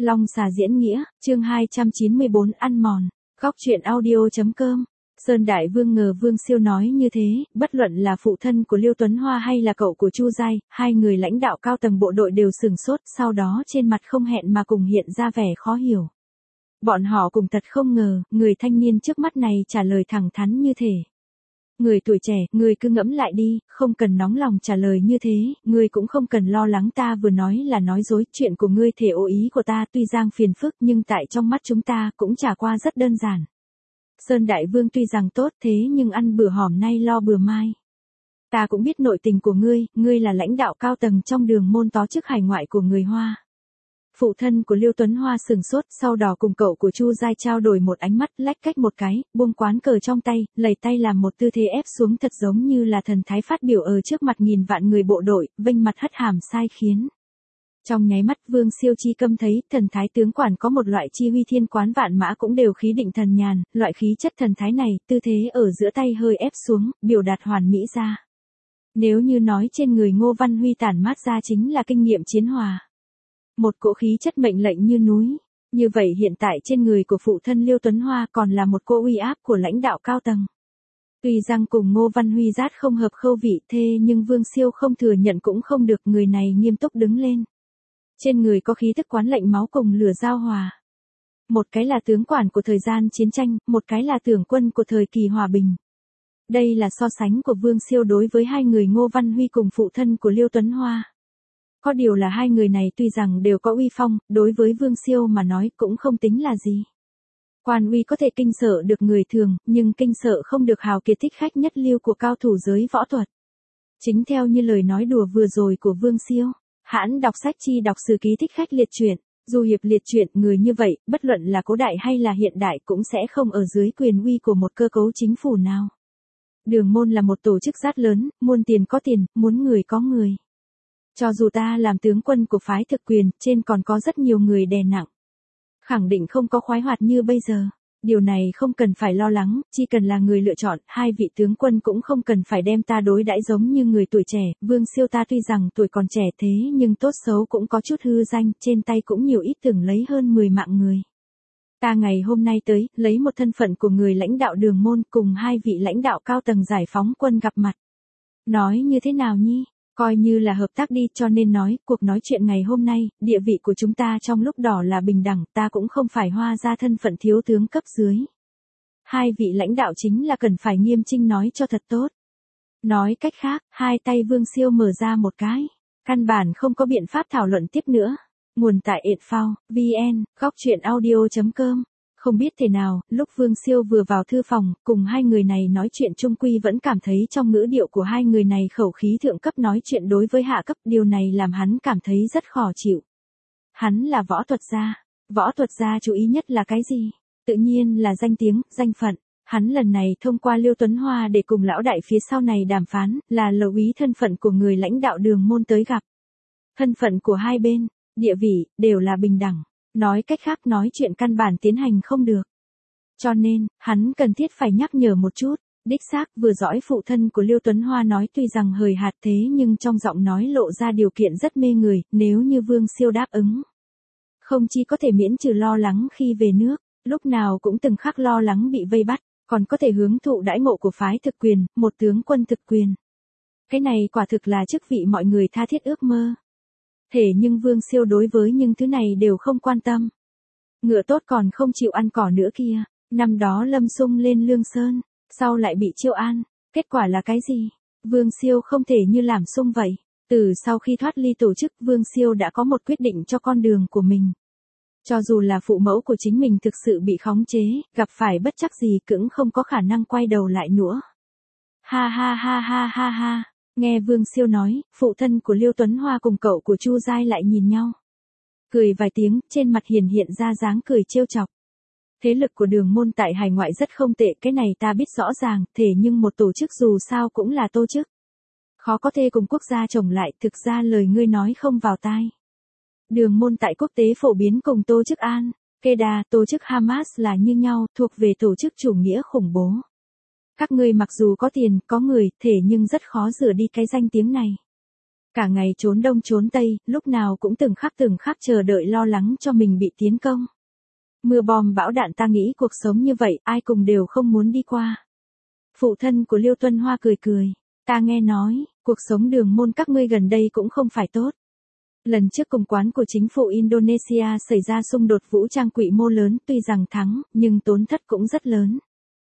Long xà diễn nghĩa, chương 294 ăn mòn. Góc truyện audio.com. Sơn Đại Vương ngờ Vương Siêu nói như thế, bất luận là phụ thân của Liêu Tuấn Hoa hay là cậu của Chu Giai, hai người lãnh đạo cao tầng bộ đội đều sửng sốt, sau đó trên mặt không hẹn mà cùng hiện ra vẻ khó hiểu. Bọn họ cùng thật không ngờ, người thanh niên trước mắt này trả lời thẳng thắn như thế. Người tuổi trẻ, người cứ ngẫm lại đi, không cần nóng lòng trả lời như thế, người cũng không cần lo lắng ta vừa nói là nói dối, chuyện của ngươi thể ô ý của ta tuy giang phiền phức nhưng tại trong mắt chúng ta cũng trải qua rất đơn giản. Sơn Đại Vương tuy rằng tốt thế nhưng ăn bữa hòm nay lo bữa mai. Ta cũng biết nội tình của ngươi là lãnh đạo cao tầng trong đường môn tó chức hải ngoại của người Hoa. Phụ thân của Liêu Tuấn Hoa sừng sốt, sau đó cùng cậu của Chu Giai trao đổi một ánh mắt, lách cách một cái, buông quán cờ trong tay, lầy tay làm một tư thế ép xuống thật giống như là thần thái phát biểu ở trước mặt nghìn vạn người bộ đội, vênh mặt hất hàm sai khiến. Trong nháy mắt Vương Siêu chi câm thấy, thần thái tướng quản có một loại chi huy thiên quán vạn mã cũng đều khí định thần nhàn, loại khí chất thần thái này, tư thế ở giữa tay hơi ép xuống, biểu đạt hoàn mỹ ra. Nếu như nói trên người Ngô Văn Huy tản mát ra chính là kinh nghiệm chiến hòa. Một cỗ khí chất mệnh lệnh như núi, như vậy hiện tại trên người của phụ thân Liêu Tuấn Hoa còn là một cỗ uy áp của lãnh đạo cao tầng. Tuy rằng cùng Ngô Văn Huy rát không hợp khâu vị thế nhưng Vương Siêu không thừa nhận cũng không được, người này nghiêm túc đứng lên. Trên người có khí tức quán lệnh máu cùng lửa giao hòa. Một cái là tướng quản của thời gian chiến tranh, một cái là tưởng quân của thời kỳ hòa bình. Đây là so sánh của Vương Siêu đối với hai người Ngô Văn Huy cùng phụ thân của Liêu Tuấn Hoa. Có điều là hai người này tuy rằng đều có uy phong, đối với Vương Siêu mà nói cũng không tính là gì. Quan uy có thể kinh sợ được người thường, nhưng kinh sợ không được hào kiệt thích khách nhất lưu của cao thủ giới võ thuật. Chính theo như lời nói đùa vừa rồi của Vương Siêu, hãn đọc sách chi đọc sử ký thích khách liệt truyện, dù hiệp liệt truyện, người như vậy, bất luận là cố đại hay là hiện đại cũng sẽ không ở dưới quyền uy của một cơ cấu chính phủ nào. Đường môn là một tổ chức rất lớn, muốn tiền có tiền, muốn người có người. Cho dù ta làm tướng quân của phái thực quyền, trên còn có rất nhiều người đè nặng. Khẳng định không có khoái hoạt như bây giờ. Điều này không cần phải lo lắng, chỉ cần là người lựa chọn, hai vị tướng quân cũng không cần phải đem ta đối đãi giống như người tuổi trẻ. Vương Siêu ta tuy rằng tuổi còn trẻ thế nhưng tốt xấu cũng có chút hư danh, trên tay cũng nhiều ít từng lấy hơn 10 mạng người. Ta ngày hôm nay tới, lấy một thân phận của người lãnh đạo đường môn cùng hai vị lãnh đạo cao tầng giải phóng quân gặp mặt. Nói như thế nào nhi? Coi như là hợp tác đi, cho nên nói, cuộc nói chuyện ngày hôm nay, địa vị của chúng ta trong lúc đỏ là bình đẳng, ta cũng không phải Hoa ra thân phận thiếu tướng cấp dưới. Hai vị lãnh đạo chính là cần phải nghiêm chỉnh nói cho thật tốt. Nói cách khác, hai tay Vương Siêu mở ra một cái. Căn bản không có biện pháp thảo luận tiếp nữa. Nguồn tại Edphao, VN, góc truyện audio.com. Không biết thế nào, lúc Vương Siêu vừa vào thư phòng, cùng hai người này nói chuyện chung quy vẫn cảm thấy trong ngữ điệu của hai người này khẩu khí thượng cấp nói chuyện đối với hạ cấp, điều này làm hắn cảm thấy rất khó chịu. Hắn là võ thuật gia chú ý nhất là cái gì? Tự nhiên là danh tiếng, danh phận. Hắn lần này thông qua Liêu Tuấn Hoa để cùng lão đại phía sau này đàm phán, là lầu ý thân phận của người lãnh đạo đường môn tới gặp. Thân phận của hai bên, địa vị, đều là bình đẳng. Nói cách khác nói chuyện căn bản tiến hành không được. Cho nên, hắn cần thiết phải nhắc nhở một chút. Đích xác vừa dõi phụ thân của Liêu Tuấn Hoa nói tuy rằng hời hạt thế nhưng trong giọng nói lộ ra điều kiện rất mê người, nếu như Vương Siêu đáp ứng. Không chỉ có thể miễn trừ lo lắng khi về nước, lúc nào cũng từng khắc lo lắng bị vây bắt, còn có thể hưởng thụ đãi ngộ của phái thực quyền, một tướng quân thực quyền. Cái này quả thực là chức vị mọi người tha thiết ước mơ. Thế nhưng Vương Siêu đối với những thứ này đều không quan tâm. Ngựa tốt còn không chịu ăn cỏ nữa kia. Năm đó Lâm Xung lên Lương Sơn, sau lại bị chiêu an. Kết quả là cái gì? Vương Siêu không thể như làm Xung vậy. Từ sau khi thoát ly tổ chức, Vương Siêu đã có một quyết định cho con đường của mình. Cho dù là phụ mẫu của chính mình thực sự bị khống chế, gặp phải bất trắc gì cũng không có khả năng quay đầu lại nữa. Ha ha ha ha ha ha. Nghe Vương Siêu nói, phụ thân của Liêu Tuấn Hoa cùng cậu của Chu Giai lại nhìn nhau. Cười vài tiếng, trên mặt hiện ra dáng cười trêu chọc. Thế lực của đường môn tại hải ngoại rất không tệ, cái này ta biết rõ ràng, thế nhưng một tổ chức dù sao cũng là tổ chức. Khó có thể cùng quốc gia chồng lại, thực ra lời ngươi nói không vào tai. Đường môn tại quốc tế phổ biến cùng tổ chức Al-Qaeda, tổ chức Hamas là như nhau, thuộc về tổ chức chủ nghĩa khủng bố. Các ngươi mặc dù có tiền, có người, thể nhưng rất khó rửa đi cái danh tiếng này. Cả ngày trốn đông trốn tây, lúc nào cũng từng khắc chờ đợi lo lắng cho mình bị tiến công. Mưa bom bão đạn, ta nghĩ cuộc sống như vậy ai cùng đều không muốn đi qua. Phụ thân của Liêu Tuấn Hoa cười cười. Ta nghe nói, cuộc sống Đường Môn các ngươi gần đây cũng không phải tốt. Lần trước cùng quán của chính phủ Indonesia xảy ra xung đột vũ trang quy mô lớn, tuy rằng thắng, nhưng tổn thất cũng rất lớn.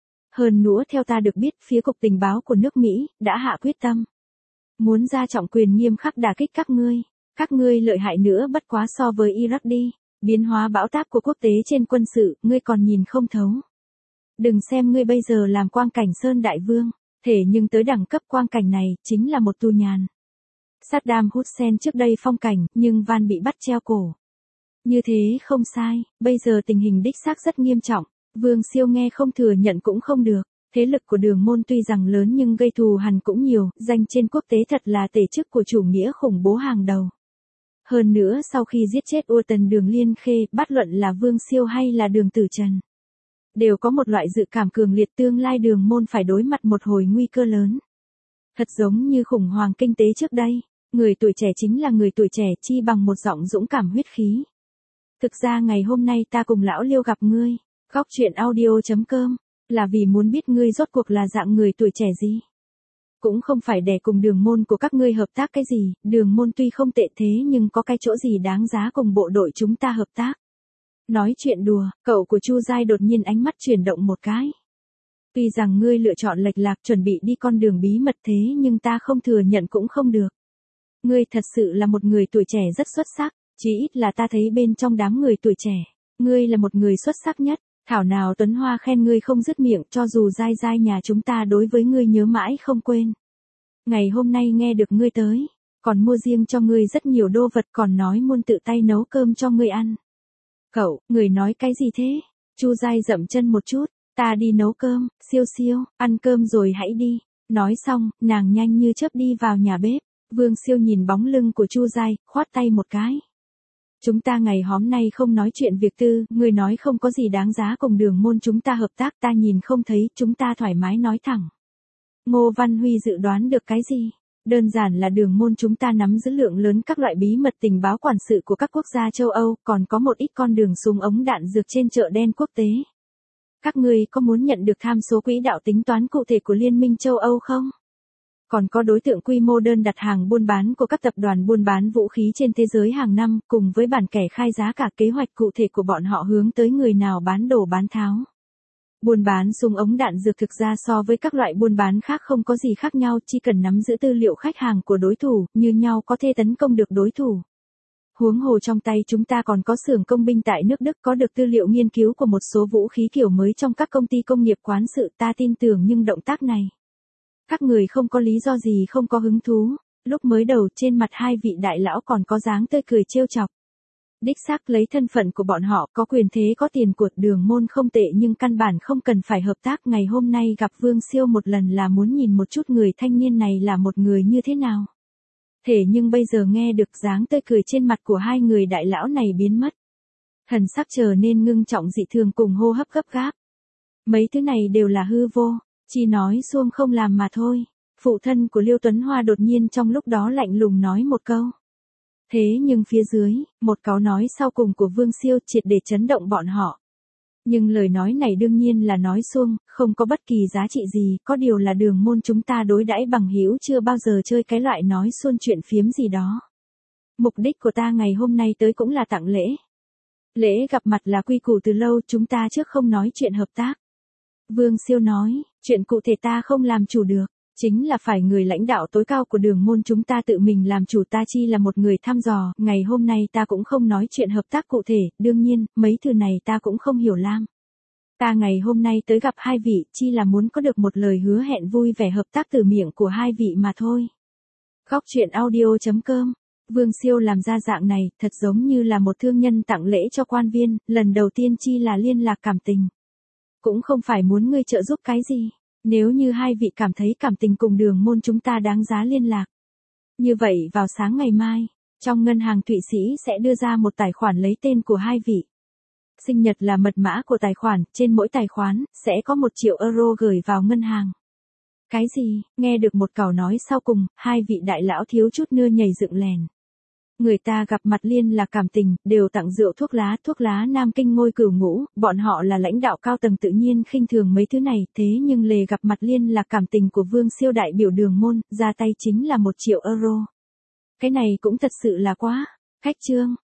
Hơn nữa theo ta được biết, phía Cục Tình báo của nước Mỹ đã hạ quyết tâm. Muốn ra trọng quyền nghiêm khắc đả kích các ngươi. Các ngươi lợi hại nữa bất quá so với Iraq đi. Biến hóa bão táp của quốc tế trên quân sự, ngươi còn nhìn không thấu. Đừng xem ngươi bây giờ làm quang cảnh Sơn Đại Vương, thế nhưng tới đẳng cấp quang cảnh này, chính là một tù nhàn. Saddam Hussein trước đây phong cảnh, nhưng van bị bắt treo cổ. Như thế không sai, bây giờ tình hình đích xác rất nghiêm trọng. Vương Siêu nghe không thừa nhận cũng không được. Thế lực của Đường Môn tuy rằng lớn nhưng gây thù hằn cũng nhiều, danh trên quốc tế thật là tể chức của chủ nghĩa khủng bố hàng đầu. Hơn nữa sau khi giết chết Ua Tần Đường Liên Khê, bất luận là Vương Siêu hay là Đường Tử Trần, đều có một loại dự cảm cường liệt tương lai Đường Môn phải đối mặt một hồi nguy cơ lớn. Thật giống như khủng hoảng kinh tế trước đây, người tuổi trẻ chính là người tuổi trẻ chi bằng một giọng dũng cảm huyết khí. Thực ra ngày hôm nay ta cùng lão Liêu gặp ngươi, góc chuyện audio.com, là vì muốn biết ngươi rốt cuộc là dạng người tuổi trẻ gì. Cũng không phải để cùng Đường Môn của các ngươi hợp tác cái gì, Đường Môn tuy không tệ thế nhưng có cái chỗ gì đáng giá cùng bộ đội chúng ta hợp tác. Nói chuyện đùa, cậu của Chu Giai đột nhiên ánh mắt chuyển động một cái. Tuy rằng ngươi lựa chọn lệch lạc chuẩn bị đi con đường bí mật thế nhưng ta không thừa nhận cũng không được. Ngươi thật sự là một người tuổi trẻ rất xuất sắc, chí ít là ta thấy bên trong đám người tuổi trẻ, ngươi là một người xuất sắc nhất. Thảo nào Tuấn Hoa khen ngươi không dứt miệng, cho dù Giai Giai nhà chúng ta đối với ngươi nhớ mãi không quên. Ngày hôm nay nghe được ngươi tới, còn mua riêng cho ngươi rất nhiều đô vật, còn nói muốn tự tay nấu cơm cho ngươi ăn. Cậu, người nói cái gì thế? Chu Giai dậm chân một chút, ta đi nấu cơm, Siêu Siêu, ăn cơm rồi hãy đi. Nói xong, nàng nhanh như chớp đi vào nhà bếp. Vương Siêu nhìn bóng lưng của Chu Giai, khoát tay một cái. Chúng ta ngày hôm nay không nói chuyện việc tư, người nói không có gì đáng giá cùng Đường Môn chúng ta hợp tác, ta nhìn không thấy, chúng ta thoải mái nói thẳng. Ngô Văn Huy dự đoán được cái gì? Đơn giản là Đường Môn chúng ta nắm giữ lượng lớn các loại bí mật tình báo quản sự của các quốc gia châu Âu, còn có một ít con đường súng ống đạn dược trên chợ đen quốc tế. Các ngươi có muốn nhận được tham số quỹ đạo tính toán cụ thể của Liên minh châu Âu không? Còn có đối tượng quy mô đơn đặt hàng buôn bán của các tập đoàn buôn bán vũ khí trên thế giới hàng năm, cùng với bản kẻ khai giá cả kế hoạch cụ thể của bọn họ hướng tới người nào bán đồ bán tháo. Buôn bán súng ống đạn dược thực ra so với các loại buôn bán khác không có gì khác nhau, chỉ cần nắm giữ tư liệu khách hàng của đối thủ, như nhau có thể tấn công được đối thủ. Huống hồ trong tay chúng ta còn có xưởng công binh tại nước Đức, có được tư liệu nghiên cứu của một số vũ khí kiểu mới trong các công ty công nghiệp quán sự, ta tin tưởng nhưng động tác này. Các người không có lý do gì không có hứng thú. Lúc mới đầu trên mặt hai vị đại lão còn có dáng tươi cười trêu chọc. Đích xác lấy thân phận của bọn họ có quyền thế có tiền của Đường Môn không tệ nhưng căn bản không cần phải hợp tác. Ngày hôm nay gặp Vương Siêu một lần là muốn nhìn một chút người thanh niên này là một người như thế nào. Thế nhưng bây giờ nghe được dáng tươi cười trên mặt của hai người đại lão này biến mất. Thần sắc trở nên ngưng trọng dị thường cùng hô hấp gấp gáp. Mấy thứ này đều là hư vô. Chỉ nói xuông không làm mà thôi. Phụ thân của Liêu Tuấn Hoa đột nhiên trong lúc đó lạnh lùng nói một câu. Thế nhưng phía dưới, một câu nói sau cùng của Vương Siêu triệt để chấn động bọn họ. Nhưng lời nói này đương nhiên là nói xuông, không có bất kỳ giá trị gì, có điều là Đường Môn chúng ta đối đãi bằng hữu chưa bao giờ chơi cái loại nói xuông chuyện phiếm gì đó. Mục đích của ta ngày hôm nay tới cũng là tặng lễ. Lễ gặp mặt là quy củ từ lâu, chúng ta trước không nói chuyện hợp tác. Vương Siêu nói, chuyện cụ thể ta không làm chủ được, chính là phải người lãnh đạo tối cao của Đường Môn chúng ta tự mình làm chủ, ta chi là một người thăm dò, ngày hôm nay ta cũng không nói chuyện hợp tác cụ thể, đương nhiên, mấy thứ này ta cũng không hiểu lam. Ta ngày hôm nay tới gặp hai vị, chi là muốn có được một lời hứa hẹn vui vẻ hợp tác từ miệng của hai vị mà thôi. Góc chuyện audio.com. Vương Siêu làm ra dạng này, thật giống như là một thương nhân tặng lễ cho quan viên, lần đầu tiên chi là liên lạc cảm tình. Cũng không phải muốn ngươi trợ giúp cái gì. Nếu như hai vị cảm thấy cảm tình cùng Đường Môn chúng ta đáng giá liên lạc. Như vậy vào sáng ngày mai, trong ngân hàng Thụy Sĩ sẽ đưa ra một tài khoản lấy tên của hai vị. Sinh nhật là mật mã của tài khoản, trên mỗi tài khoản, sẽ có 1 triệu euro gửi vào ngân hàng. Cái gì, nghe được một câu nói sau cùng, hai vị đại lão thiếu chút nữa nhảy dựng lèn. Người ta gặp mặt liên là cảm tình, đều tặng rượu thuốc lá Nam Kinh ngôi cửu ngũ, bọn họ là lãnh đạo cao tầng tự nhiên khinh thường mấy thứ này, thế nhưng lề gặp mặt liên là cảm tình của Vương Siêu đại biểu Đường môn, ra tay chính là 1 triệu euro. Cái này cũng thật sự là quá, khách trương.